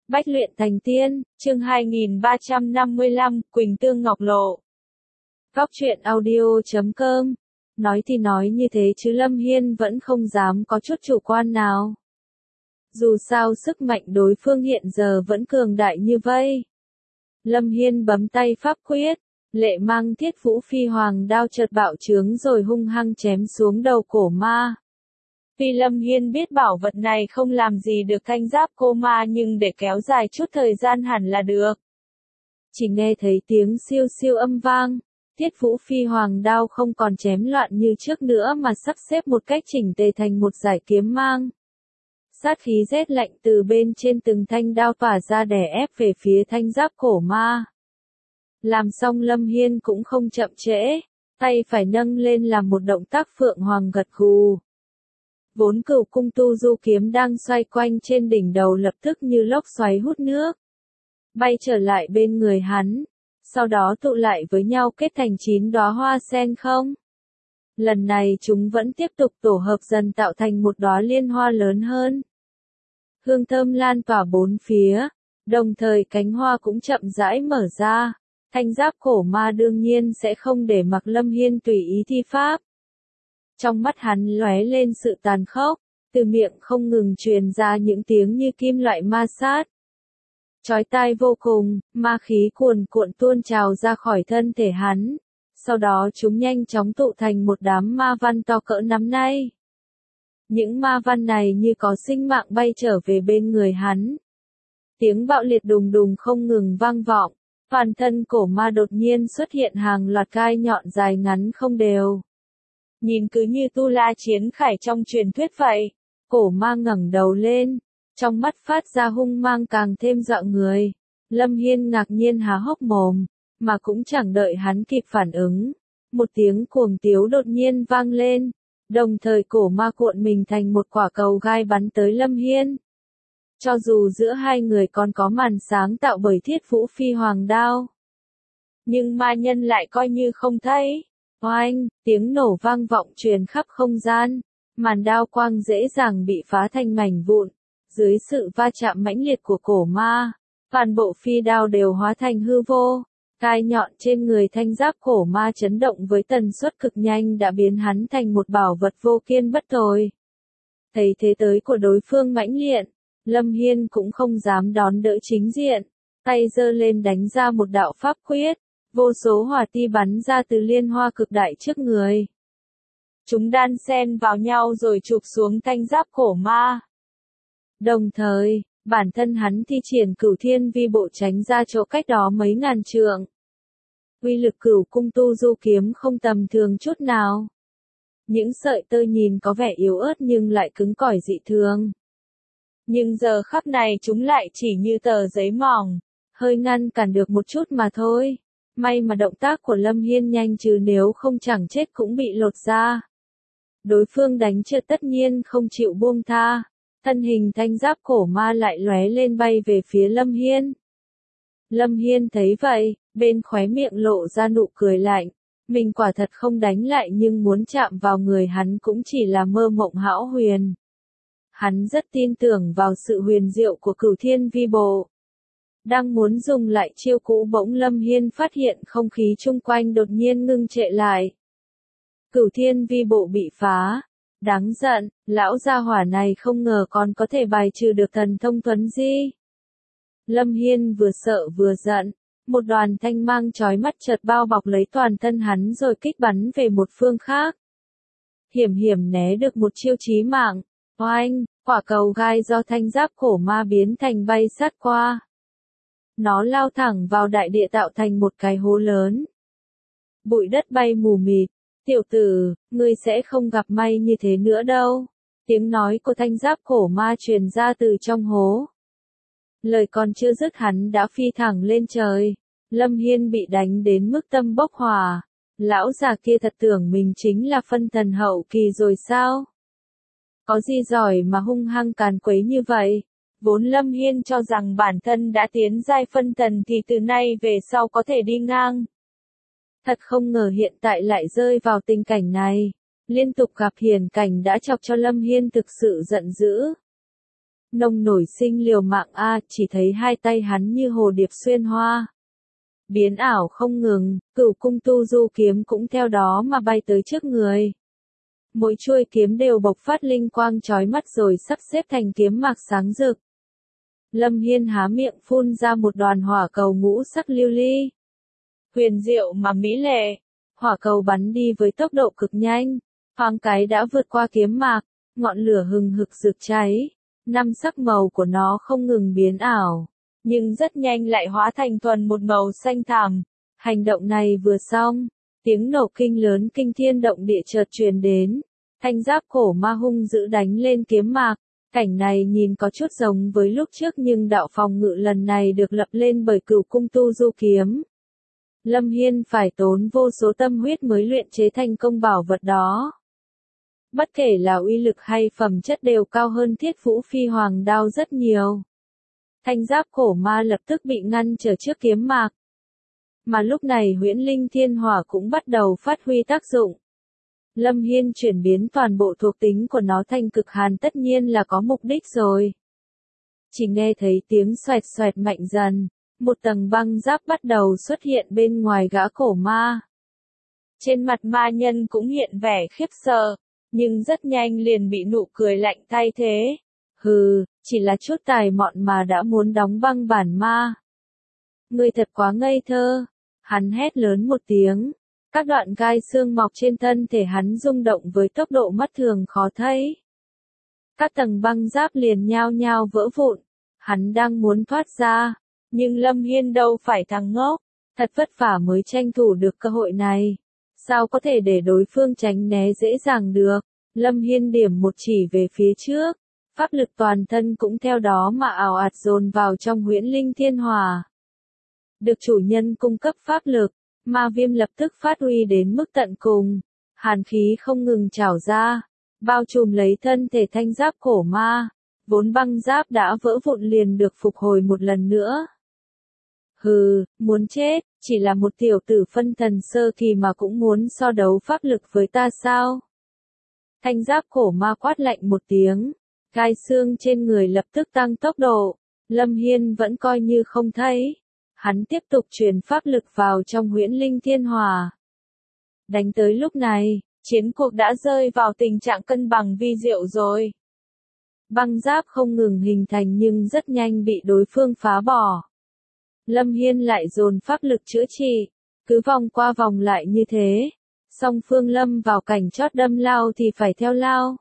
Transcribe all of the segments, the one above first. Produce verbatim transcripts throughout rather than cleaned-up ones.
Bách luyện thành tiên, chương hai nghìn ba trăm năm mươi lăm, Quỳnh Tương Ngọc Lộ. Góc truyện audio chấm com. Nói thì nói như thế chứ Lâm Hiên vẫn không dám có chút chủ quan nào. Dù sao sức mạnh đối phương hiện giờ vẫn cường đại như vây. Lâm Hiên bấm tay pháp quyết, lệ mang thiết vũ phi hoàng đao chợt bạo trướng rồi hung hăng chém xuống đầu cổ ma. Vì Lâm Hiên biết bảo vật này không làm gì được thanh giáp cô ma nhưng để kéo dài chút thời gian hẳn là được. Chỉ nghe thấy tiếng siêu siêu âm vang, thiết vũ phi hoàng đao không còn chém loạn như trước nữa mà sắp xếp một cách chỉnh tề thành một dải kiếm mang. Sát khí rét lạnh từ bên trên từng thanh đao tỏa ra đè ép về phía thanh giáp cổ ma. Làm xong Lâm Hiên cũng không chậm trễ, tay phải nâng lên làm một động tác phượng hoàng gật gù. Vốn cửu cung tu du kiếm đang xoay quanh trên đỉnh đầu lập tức như lốc xoáy hút nước, bay trở lại bên người hắn, sau đó tụ lại với nhau kết thành chín đóa hoa sen không. Lần này chúng vẫn tiếp tục tổ hợp dần tạo thành một đóa liên hoa lớn hơn. Hương thơm lan tỏa bốn phía, đồng thời cánh hoa cũng chậm rãi mở ra. Thanh giáp cổ ma đương nhiên sẽ không để mặc Lâm Hiên tùy ý thi pháp. Trong mắt hắn lóe lên sự tàn khốc, từ miệng không ngừng truyền ra những tiếng như kim loại ma sát. Chói tai vô cùng, ma khí cuồn cuộn tuôn trào ra khỏi thân thể hắn, sau đó chúng nhanh chóng tụ thành một đám ma văn to cỡ nắm tay. Những ma văn này như có sinh mạng bay trở về bên người hắn. Tiếng bạo liệt đùng đùng không ngừng vang vọng, toàn thân cổ ma đột nhiên xuất hiện hàng loạt gai nhọn dài ngắn không đều. Nhìn cứ như Tu La chiến khải trong truyền thuyết vậy, cổ ma ngẩng đầu lên, trong mắt phát ra hung mang càng thêm dọa người. Lâm Hiên ngạc nhiên há hốc mồm, mà cũng chẳng đợi hắn kịp phản ứng. Một tiếng cuồng tiếu đột nhiên vang lên, đồng thời cổ ma cuộn mình thành một quả cầu gai bắn tới Lâm Hiên. Cho dù giữa hai người còn có màn sáng tạo bởi thiết vũ phi hoàng đao, nhưng ma nhân lại coi như không thấy. Oanh, tiếng nổ vang vọng truyền khắp không gian, màn đao quang dễ dàng bị phá thành mảnh vụn. Dưới sự va chạm mãnh liệt của cổ ma, toàn bộ phi đao đều hóa thành hư vô. Gai nhọn trên người thanh giáp cổ ma chấn động với tần suất cực nhanh đã biến hắn thành một bảo vật vô kiên bất tồi. Thấy thế tới của đối phương mãnh liệt, Lâm Hiên cũng không dám đón đỡ chính diện, tay giơ lên đánh ra một đạo pháp quyết. Vô số hỏa ti bắn ra từ liên hoa cực đại trước người. Chúng đan xen vào nhau rồi chụp xuống thanh giáp cổ ma. Đồng thời, bản thân hắn thi triển cửu thiên vi bộ tránh ra chỗ cách đó mấy ngàn trượng. Uy lực cửu cung tu du kiếm không tầm thường chút nào. Những sợi tơ nhìn có vẻ yếu ớt nhưng lại cứng cỏi dị thường. Nhưng giờ khắc này chúng lại chỉ như tờ giấy mỏng, hơi ngăn cản được một chút mà thôi. May mà động tác của Lâm Hiên nhanh chứ nếu không chẳng chết cũng bị lột ra. Đối phương đánh trượt tất nhiên không chịu buông tha. Thân hình thanh giáp cổ ma lại lóe lên bay về phía Lâm Hiên. Lâm Hiên thấy vậy, bên khóe miệng lộ ra nụ cười lạnh. Mình quả thật không đánh lại nhưng muốn chạm vào người hắn cũng chỉ là mơ mộng hão huyền. Hắn rất tin tưởng vào sự huyền diệu của cửu thiên vi bộ. Đang muốn dùng lại chiêu cũ bỗng Lâm Hiên phát hiện không khí chung quanh đột nhiên ngưng trệ lại. Cửu thiên vi bộ bị phá. Đáng giận, lão gia hỏa này không ngờ còn có thể bài trừ được thần thông tuấn di. Lâm Hiên vừa sợ vừa giận, một đoàn thanh mang chói mắt chợt bao bọc lấy toàn thân hắn rồi kích bắn về một phương khác. Hiểm hiểm né được một chiêu chí mạng, oanh, quả cầu gai do thanh giáp cổ ma biến thành bay sát qua. Nó lao thẳng vào đại địa tạo thành một cái hố lớn. Bụi đất bay mù mịt. Tiểu tử, ngươi sẽ không gặp may như thế nữa đâu. Tiếng nói của thanh giáp cổ ma truyền ra từ trong hố. Lời còn chưa dứt hắn đã phi thẳng lên trời. Lâm Hiên bị đánh đến mức tâm bốc hỏa. Lão già kia thật tưởng mình chính là phân thần hậu kỳ rồi sao? Có gì giỏi mà hung hăng càn quấy như vậy? Vốn Lâm Hiên cho rằng bản thân đã tiến giai phân thần thì từ nay về sau có thể đi ngang. Thật không ngờ hiện tại lại rơi vào tình cảnh này. Liên tục gặp hiển cảnh đã chọc cho Lâm Hiên thực sự giận dữ. Nông nổi sinh liều mạng a, chỉ thấy hai tay hắn như hồ điệp xuyên hoa. Biến ảo không ngừng, cửu cung tu du kiếm cũng theo đó mà bay tới trước người. Mỗi chuôi kiếm đều bộc phát linh quang chói mắt rồi sắp xếp thành kiếm mạc sáng rực. Lâm Hiên há miệng phun ra một đoàn hỏa cầu ngũ sắc lưu ly. Huyền diệu mà mỹ lệ, hỏa cầu bắn đi với tốc độ cực nhanh, thoáng cái đã vượt qua kiếm mạc, ngọn lửa hừng hực rực cháy, năm sắc màu của nó không ngừng biến ảo, nhưng rất nhanh lại hóa thành thuần một màu xanh thẳm. Hành động này vừa xong, tiếng nổ kinh lớn kinh thiên động địa chợt truyền đến, thanh giáp cổ ma hung dữ đánh lên kiếm mạc. Cảnh này nhìn có chút giống với lúc trước nhưng đạo phòng ngự lần này được lập lên bởi cửu cung tu du kiếm. Lâm Hiên phải tốn vô số tâm huyết mới luyện chế thành công bảo vật đó. Bất kể là uy lực hay phẩm chất đều cao hơn Thiết Vũ Phi Hoàng đao rất nhiều. Thanh giáp cổ ma lập tức bị ngăn trở trước kiếm mạc. Mà lúc này Huyễn Linh Thiên Hỏa cũng bắt đầu phát huy tác dụng. Lâm Hiên chuyển biến toàn bộ thuộc tính của nó thành cực hàn tất nhiên là có mục đích rồi. Chỉ nghe thấy tiếng xoẹt xoẹt mạnh dần, một tầng băng giáp bắt đầu xuất hiện bên ngoài gã cổ ma. Trên mặt ma nhân cũng hiện vẻ khiếp sợ, nhưng rất nhanh liền bị nụ cười lạnh thay thế. Hừ, chỉ là chút tài mọn mà đã muốn đóng băng bản ma. Ngươi thật quá ngây thơ, hắn hét lớn một tiếng. Các đoạn gai xương mọc trên thân thể hắn rung động với tốc độ mắt thường khó thấy. Các tầng băng giáp liền nhao nhao vỡ vụn. Hắn đang muốn thoát ra, nhưng Lâm Hiên đâu phải thằng ngốc, thật vất vả mới tranh thủ được cơ hội này. Sao có thể để đối phương tránh né dễ dàng được? Lâm Hiên điểm một chỉ về phía trước, pháp lực toàn thân cũng theo đó mà ào ạt dồn vào trong Huyễn Linh Thiên Hỏa. Được chủ nhân cung cấp pháp lực, ma viêm lập tức phát huy đến mức tận cùng, hàn khí không ngừng trào ra, bao trùm lấy thân thể thanh giáp cổ ma, vốn băng giáp đã vỡ vụn liền được phục hồi một lần nữa. Hừ, muốn chết, chỉ là một tiểu tử phân thần sơ kỳ mà cũng muốn so đấu pháp lực với ta sao? Thanh giáp cổ ma quát lạnh một tiếng, gai xương trên người lập tức tăng tốc độ, Lâm Hiên vẫn coi như không thấy. Hắn tiếp tục truyền pháp lực vào trong Huyễn Linh Thiên Hỏa. Đánh tới lúc này, chiến cuộc đã rơi vào tình trạng cân bằng vi diệu rồi. Băng giáp không ngừng hình thành nhưng rất nhanh bị đối phương phá bỏ. Lâm Hiên lại dồn pháp lực chữa trị, cứ vòng qua vòng lại như thế. Song phương lâm vào cảnh chót đâm lao thì phải theo lao.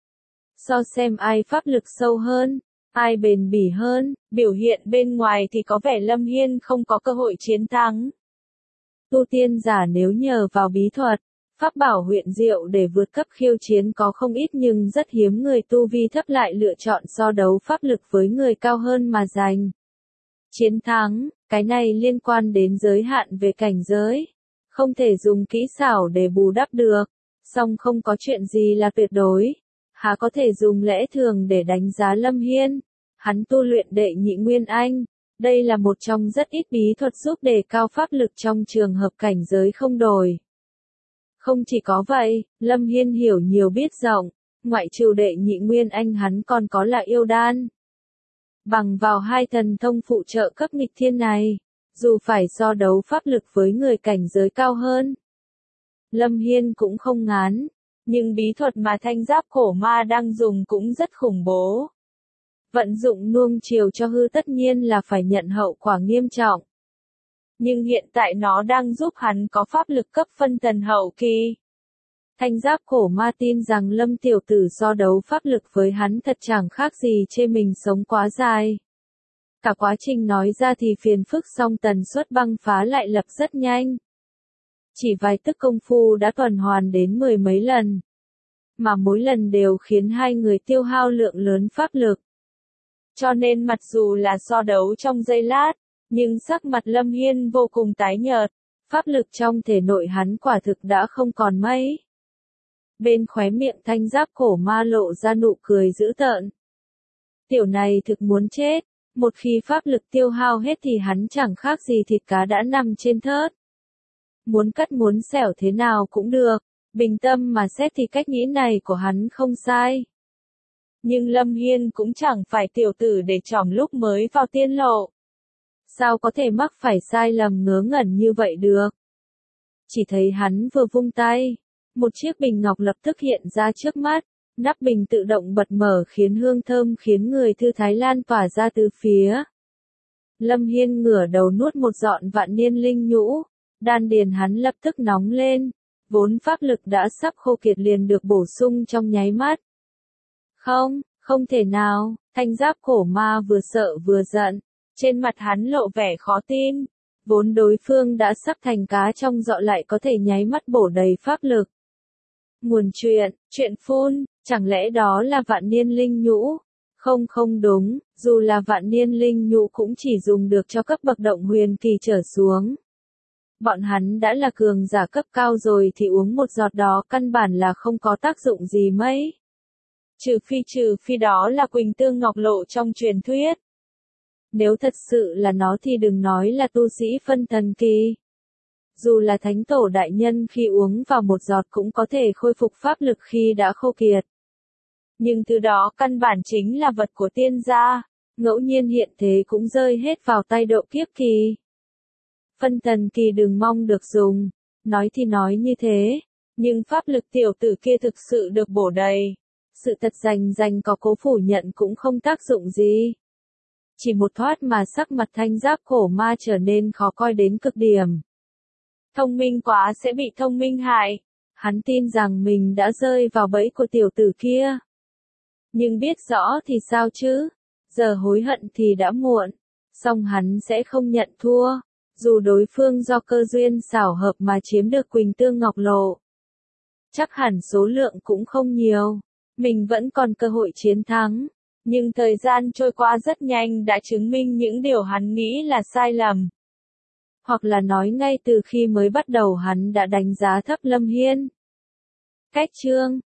So xem ai pháp lực sâu hơn. Ai bền bỉ hơn, biểu hiện bên ngoài thì có vẻ Lâm Hiên không có cơ hội chiến thắng. Tu tiên giả nếu nhờ vào bí thuật, pháp bảo huyền diệu để vượt cấp khiêu chiến có không ít nhưng rất hiếm người tu vi thấp lại lựa chọn so đấu pháp lực với người cao hơn mà giành chiến thắng. Cái này liên quan đến giới hạn về cảnh giới, không thể dùng kỹ xảo để bù đắp được, song không có chuyện gì là tuyệt đối. Há có thể dùng lẽ thường để đánh giá Lâm Hiên. Hắn tu luyện đệ nhị nguyên anh. Đây là một trong rất ít bí thuật giúp đề cao pháp lực trong trường hợp cảnh giới không đổi. Không chỉ có vậy, Lâm Hiên hiểu nhiều biết rộng. Ngoại trừ đệ nhị nguyên anh hắn còn có là yêu đan. Bằng vào hai thần thông phụ trợ cấp nghịch thiên này, dù phải so đấu pháp lực với người cảnh giới cao hơn, Lâm Hiên cũng không ngán. Nhưng bí thuật mà thanh giáp cổ ma đang dùng cũng rất khủng bố. Vận dụng nuông chiều cho hư tất nhiên là phải nhận hậu quả nghiêm trọng. Nhưng hiện tại nó đang giúp hắn có pháp lực cấp phân thần hậu kỳ. Thanh giáp cổ ma tin rằng Lâm tiểu tử so đấu pháp lực với hắn thật chẳng khác gì chê mình sống quá dài. Cả quá trình nói ra thì phiền phức song tần suất băng phá lại lập rất nhanh. Chỉ vài tức công phu đã tuần hoàn đến mười mấy lần. Mà mỗi lần đều khiến hai người tiêu hao lượng lớn pháp lực. Cho nên mặc dù là so đấu trong giây lát, nhưng sắc mặt Lâm Hiên vô cùng tái nhợt, pháp lực trong thể nội hắn quả thực đã không còn mấy. Bên khóe miệng thanh giáp cổ ma lộ ra nụ cười dữ tợn. Tiểu này thực muốn chết, một khi pháp lực tiêu hao hết thì hắn chẳng khác gì thịt cá đã nằm trên thớt. Muốn cắt muốn xẻo thế nào cũng được, bình tâm mà xét thì cách nghĩ này của hắn không sai. Nhưng Lâm Hiên cũng chẳng phải tiểu tử để tròm lúc mới vào tiên lộ. Sao có thể mắc phải sai lầm ngớ ngẩn như vậy được? Chỉ thấy hắn vừa vung tay, một chiếc bình ngọc lập tức hiện ra trước mắt, nắp bình tự động bật mở khiến hương thơm khiến người thư thái lan tỏa ra từ phía. Lâm Hiên ngửa đầu nuốt một giọt vạn niên linh nhũ, đan điền hắn lập tức nóng lên, vốn pháp lực đã sắp khô kiệt liền được bổ sung trong nháy mắt. Không, không thể nào, thanh giáp cổ ma vừa sợ vừa giận, trên mặt hắn lộ vẻ khó tin, vốn đối phương đã sắp thành cá trong dọ lại có thể nháy mắt bổ đầy pháp lực. Nguồn chuyện, chuyện phun, chẳng lẽ đó là vạn niên linh nhũ? Không không đúng, dù là vạn niên linh nhũ cũng chỉ dùng được cho cấp bậc động huyền kỳ trở xuống. Bọn hắn đã là cường giả cấp cao rồi thì uống một giọt đó căn bản là không có tác dụng gì mấy. Trừ phi trừ phi đó là Quỳnh Tương Ngọc Lộ trong truyền thuyết. Nếu thật sự là nó thì đừng nói là tu sĩ phân thần kỳ. Dù là thánh tổ đại nhân khi uống vào một giọt cũng có thể khôi phục pháp lực khi đã khô kiệt. Nhưng thứ đó căn bản chính là vật của tiên gia, ngẫu nhiên hiện thế cũng rơi hết vào tay độ kiếp kỳ. Phân thần kỳ đừng mong được dùng, nói thì nói như thế, nhưng pháp lực tiểu tử kia thực sự được bổ đầy. Sự thật rành rành có cố phủ nhận cũng không tác dụng gì. Chỉ một thoát mà sắc mặt thanh giáp cổ ma trở nên khó coi đến cực điểm. Thông minh quá sẽ bị thông minh hại. Hắn tin rằng mình đã rơi vào bẫy của tiểu tử kia. Nhưng biết rõ thì sao chứ? Giờ hối hận thì đã muộn. Song hắn sẽ không nhận thua. Dù đối phương do cơ duyên xảo hợp mà chiếm được Quỳnh Tương Ngọc Lộ. Chắc hẳn số lượng cũng không nhiều. Mình vẫn còn cơ hội chiến thắng. Nhưng thời gian trôi qua rất nhanh đã chứng minh những điều hắn nghĩ là sai lầm. Hoặc là nói ngay từ khi mới bắt đầu hắn đã đánh giá thấp Lâm Hiên. Cách chương